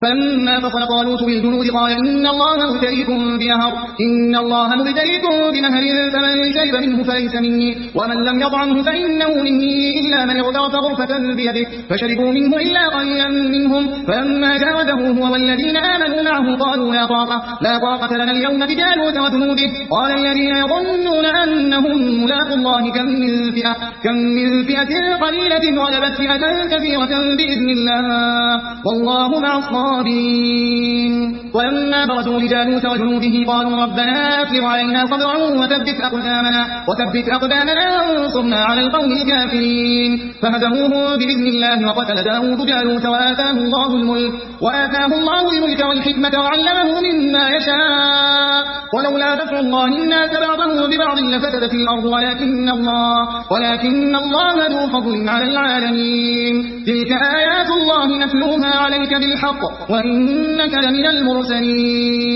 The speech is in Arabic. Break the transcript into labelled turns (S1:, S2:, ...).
S1: فلما فصل طالوت بالجنود قال إن الله مبتليكم بنهر فمن شرب منه فليس مني ومن لم يطعمه فإنه مني إلا من اغترف غرفة بيده فشربوا منه إلا قليلا منهم فلما جاوزه هو والذين آمنوا معه قالوا لا طاقة لنا اليوم بجالوت وجنوده قال الذين يظنون أنهم ملاقوا الله كم من فئة قليلة غلبت فئة كثيرة بإذن الله والله مع الصابرين. ولما برزوا لجالوت وجنوده قالوا ربنا أفرغ علينا صبرا وثبت أقدامنا وانصرنا على القوم الكافرين فهزموه بإذن الله وقتل داود جالوت وآتاه الله الملك والحكمة وعلمه مما يشاء ولولا دفع الله الناس بعضهم ببعض لفسدت الأرض ولكن الله ذو فضل على العالمين. تلك آيات الله نتلوها عليك بالحق وإنك لمن المرسلين.